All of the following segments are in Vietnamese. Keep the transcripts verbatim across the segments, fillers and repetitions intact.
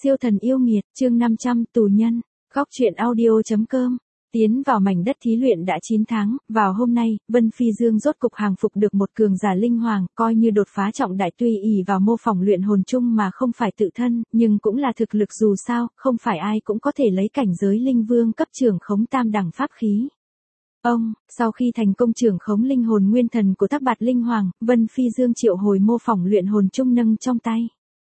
Siêu thần yêu nghiệt, chương năm trăm, tù nhân. Góc truyện audio.com. Tiến vào mảnh đất thí luyện đã chín tháng, vào hôm nay, Vân Phi Dương rốt cục hàng phục được một cường giả linh hoàng, coi như đột phá trọng đại, tuy ỷ vào mô phỏng luyện hồn chung mà không phải tự thân, nhưng cũng là thực lực, dù sao, không phải ai cũng có thể lấy cảnh giới linh vương cấp trưởng khống tam đẳng pháp khí. Ông, sau khi thành công trưởng khống linh hồn nguyên thần của Thác Bạt Linh Hoàng, Vân Phi Dương triệu hồi mô phỏng luyện hồn chung nâng trong tay.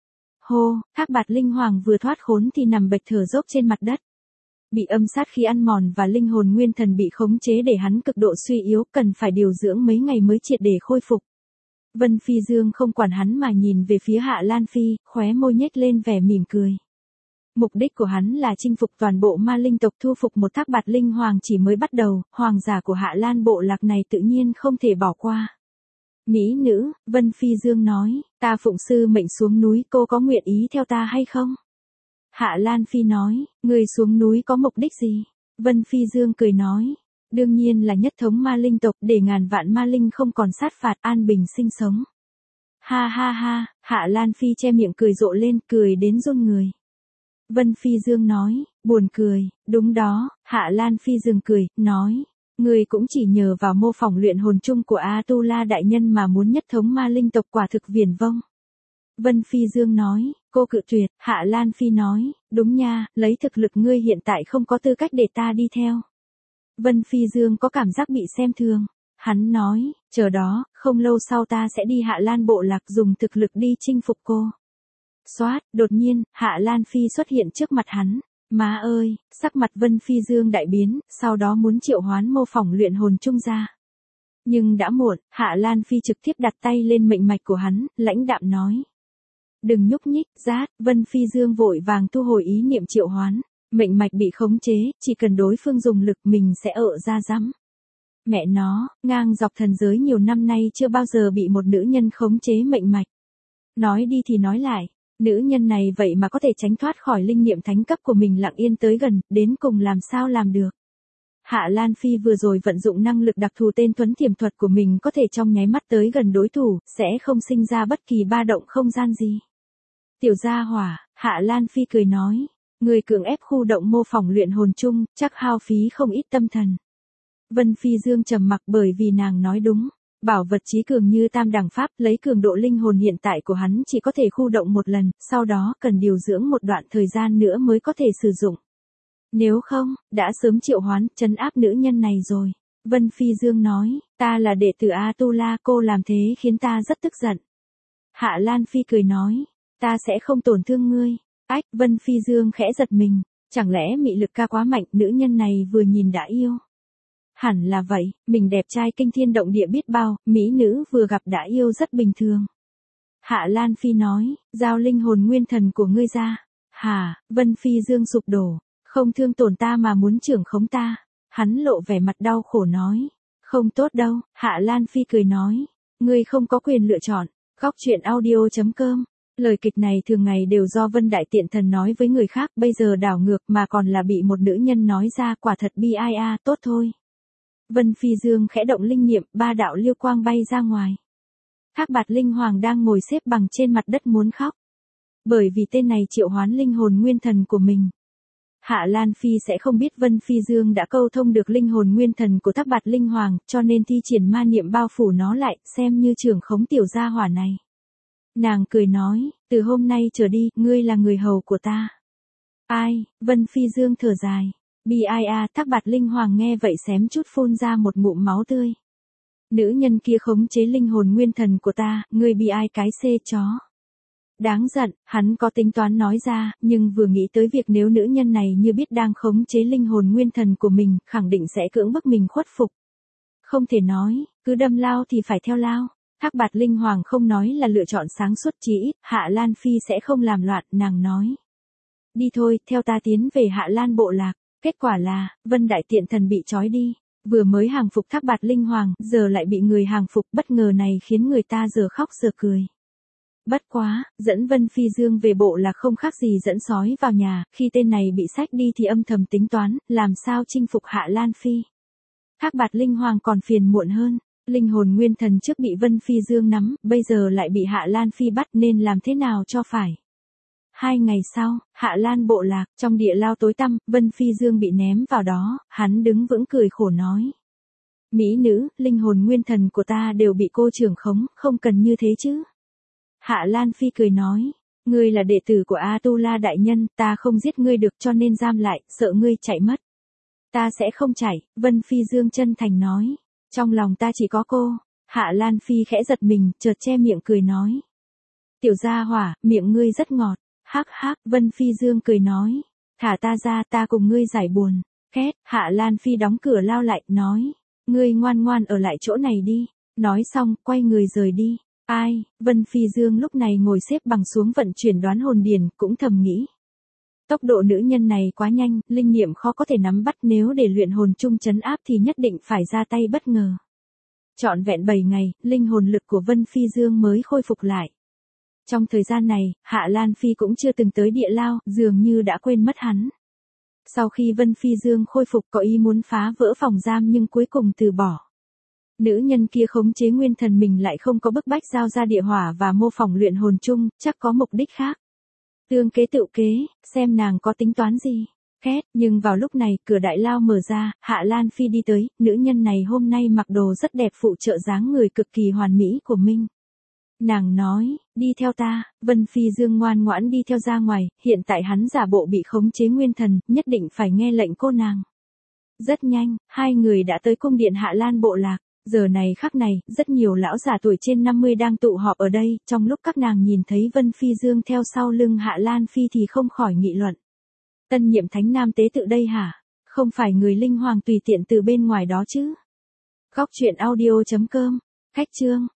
Hô, Thác Bạt Linh Hoàng vừa thoát khốn thì nằm bệt thở dốc trên mặt đất. Bị âm sát khí ăn mòn và linh hồn nguyên thần bị khống chế để hắn cực độ suy yếu, cần phải điều dưỡng mấy ngày mới triệt để khôi phục. Vân Phi Dương không quản hắn mà nhìn về phía Hạ Lan Phi, khóe môi nhếch lên vẻ mỉm cười. Mục đích của hắn là chinh phục toàn bộ ma linh tộc, thu phục một Thác Bạt Linh Hoàng chỉ mới bắt đầu, hoàng giả của Hạ Lan bộ lạc này tự nhiên không thể bỏ qua. Mỹ nữ, Vân Phi Dương nói, ta phụng sư mệnh xuống núi, cô có nguyện ý theo ta hay không? Hạ Lan Phi nói, người xuống núi có mục đích gì? Vân Phi Dương cười nói, đương nhiên là nhất thống ma linh tộc, để ngàn vạn ma linh không còn sát phạt, an bình sinh sống. Ha ha ha, Hạ Lan Phi che miệng cười rộ lên, cười đến run người. Vân Phi Dương nói, buồn cười, đúng đó, Hạ Lan Phi dừng cười, nói, người cũng chỉ nhờ vào mô phỏng luyện hồn chung của Atula đại nhân mà muốn nhất thống ma linh tộc, quả thực viển vông. Vân Phi Dương nói, cô cự tuyệt. Hạ Lan Phi nói, đúng nha, lấy thực lực ngươi hiện tại không có tư cách để ta đi theo. Vân Phi Dương có cảm giác bị xem thường. Hắn nói, chờ đó, không lâu sau ta sẽ đi Hạ Lan bộ lạc dùng thực lực đi chinh phục cô. Xoát, đột nhiên, Hạ Lan Phi xuất hiện trước mặt hắn. Má ơi, sắc mặt Vân Phi Dương đại biến, sau đó muốn triệu hoán mô phỏng luyện hồn chung ra. Nhưng đã muộn, Hạ Lan Phi trực tiếp đặt tay lên mệnh mạch của hắn, lãnh đạm nói. Đừng nhúc nhích, rát, Vân Phi Dương vội vàng thu hồi ý niệm triệu hoán. Mệnh mạch bị khống chế, chỉ cần đối phương dùng lực mình sẽ ợ ra rắm. Mẹ nó, ngang dọc thần giới nhiều năm nay chưa bao giờ bị một nữ nhân khống chế mệnh mạch. Nói đi thì nói lại, nữ nhân này vậy mà có thể tránh thoát khỏi linh niệm thánh cấp của mình, lặng yên tới gần, đến cùng làm sao làm được. Hạ Lan Phi vừa rồi vận dụng năng lực đặc thù tên Tuấn Thiểm thuật của mình, có thể trong nháy mắt tới gần đối thủ, sẽ không sinh ra bất kỳ ba động không gian gì. Tiểu gia hỏa, Hạ Lan Phi cười nói, người cường ép khu động mô phỏng luyện hồn chung, chắc hao phí không ít tâm thần. Vân Phi Dương trầm mặc, bởi vì nàng nói đúng. Bảo vật chí cường như tam đẳng pháp, lấy cường độ linh hồn hiện tại của hắn chỉ có thể khu động một lần, sau đó cần điều dưỡng một đoạn thời gian nữa mới có thể sử dụng. Nếu không, đã sớm triệu hoán, trấn áp nữ nhân này rồi. Vân Phi Dương nói, ta là đệ tử Atula, cô làm thế khiến ta rất tức giận. Hạ Lan Phi cười nói, ta sẽ không tổn thương ngươi. Ách, Vân Phi Dương khẽ giật mình, chẳng lẽ mị lực ca quá mạnh, nữ nhân này vừa nhìn đã yêu. Hẳn là vậy, mình đẹp trai kinh thiên động địa biết bao, mỹ nữ vừa gặp đã yêu rất bình thường. Hạ Lan Phi nói, giao linh hồn nguyên thần của ngươi ra. Hả, Vân Phi Dương sụp đổ, không thương tổn ta mà muốn trưởng khống ta. Hắn lộ vẻ mặt đau khổ nói, không tốt đâu. Hạ Lan Phi cười nói, ngươi không có quyền lựa chọn. Góc truyện audio.com. Lời kịch này thường ngày đều do Vân Đại Tiện Thần nói với người khác, bây giờ đảo ngược mà còn là bị một nữ nhân nói ra, quả thật bi ai a, tốt thôi. Vân Phi Dương khẽ động linh niệm, ba đạo liêu quang bay ra ngoài. Thác Bạt Linh Hoàng đang ngồi xếp bằng trên mặt đất muốn khóc. Bởi vì tên này triệu hoán linh hồn nguyên thần của mình. Hạ Lan Phi sẽ không biết Vân Phi Dương đã câu thông được linh hồn nguyên thần của Thác Bạt Linh Hoàng, cho nên thi triển ma niệm bao phủ nó lại, xem như trưởng khống tiểu gia hỏa này. Nàng cười nói, từ hôm nay trở đi, ngươi là người hầu của ta. Ai, Vân Phi Dương thở dài. Bi ai a, Thác Bạt Linh Hoàng nghe vậy xém chút phun ra một ngụm máu tươi. Nữ nhân kia khống chế linh hồn nguyên thần của ta, ngươi bi ai cái xê chó. Đáng giận, hắn có tính toán nói ra, nhưng vừa nghĩ tới việc nếu nữ nhân này như biết đang khống chế linh hồn nguyên thần của mình, khẳng định sẽ cưỡng bức mình khuất phục. Không thể nói, cứ đâm lao thì phải theo lao. Thác Bạt Linh Hoàng không nói là lựa chọn sáng suốt, chí ít, Hạ Lan Phi sẽ không làm loạn, nàng nói. Đi thôi, theo ta tiến về Hạ Lan bộ lạc. Kết quả là, Vân Đại Tiện Thần bị trói đi, vừa mới hàng phục Thác Bạt Linh Hoàng, giờ lại bị người hàng phục, bất ngờ này khiến người ta giờ khóc giờ cười. Bất quá, dẫn Vân Phi Dương về bộ là không khác gì dẫn sói vào nhà, khi tên này bị xách đi thì âm thầm tính toán, làm sao chinh phục Hạ Lan Phi. Thác Bạt Linh Hoàng còn phiền muộn hơn, linh hồn nguyên thần trước bị Vân Phi Dương nắm, bây giờ lại bị Hạ Lan Phi bắt, nên làm thế nào cho phải. Hai ngày sau, Hạ Lan bộ lạc, trong địa lao tối tăm, Vân Phi Dương bị ném vào đó, hắn đứng vững cười khổ nói. Mỹ nữ, linh hồn nguyên thần của ta đều bị cô trưởng khống, không cần như thế chứ. Hạ Lan Phi cười nói, ngươi là đệ tử của A-tu-la đại nhân, ta không giết ngươi được cho nên giam lại, sợ ngươi chạy mất. Ta sẽ không chạy, Vân Phi Dương chân thành nói. Trong lòng ta chỉ có cô. Hạ Lan Phi khẽ giật mình, chợt che miệng cười nói. Tiểu gia hỏa, miệng ngươi rất ngọt. Hắc hắc, Vân Phi Dương cười nói. Thả ta ra, ta cùng ngươi giải buồn. Khét, Hạ Lan Phi đóng cửa lao lại, nói. Ngươi ngoan ngoan ở lại chỗ này đi. Nói xong, quay người rời đi. Ai, Vân Phi Dương lúc này ngồi xếp bằng xuống vận chuyển đoán hồn điền, cũng thầm nghĩ. Tốc độ nữ nhân này quá nhanh, linh niệm khó có thể nắm bắt, nếu để luyện hồn chung trấn áp thì nhất định phải ra tay bất ngờ. Trọn vẹn bảy ngày, linh hồn lực của Vân Phi Dương mới khôi phục lại. Trong thời gian này, Hạ Lan Phi cũng chưa từng tới địa lao, dường như đã quên mất hắn. Sau khi Vân Phi Dương khôi phục có ý muốn phá vỡ phòng giam nhưng cuối cùng từ bỏ. Nữ nhân kia khống chế nguyên thần mình lại không có bức bách giao ra địa hỏa và mô phỏng luyện hồn chung, chắc có mục đích khác. Tương kế tự kế, xem nàng có tính toán gì. Khét, nhưng vào lúc này, cửa đại lao mở ra, Hạ Lan Phi đi tới, nữ nhân này hôm nay mặc đồ rất đẹp phụ trợ dáng người cực kỳ hoàn mỹ của Minh. Nàng nói, đi theo ta, Vân Phi Dương ngoan ngoãn đi theo ra ngoài, hiện tại hắn giả bộ bị khống chế nguyên thần, nhất định phải nghe lệnh cô nàng. Rất nhanh, hai người đã tới cung điện Hạ Lan bộ lạc. Giờ này khắc này, rất nhiều lão già tuổi trên năm mươi đang tụ họp ở đây, trong lúc các nàng nhìn thấy Vân Phi Dương theo sau lưng Hạ Lan Phi thì không khỏi nghị luận. Tân nhiệm thánh nam tế tự đây hả? Không phải người linh hoàng tùy tiện từ bên ngoài đó chứ? Góc truyện audio chấm com, cách chương.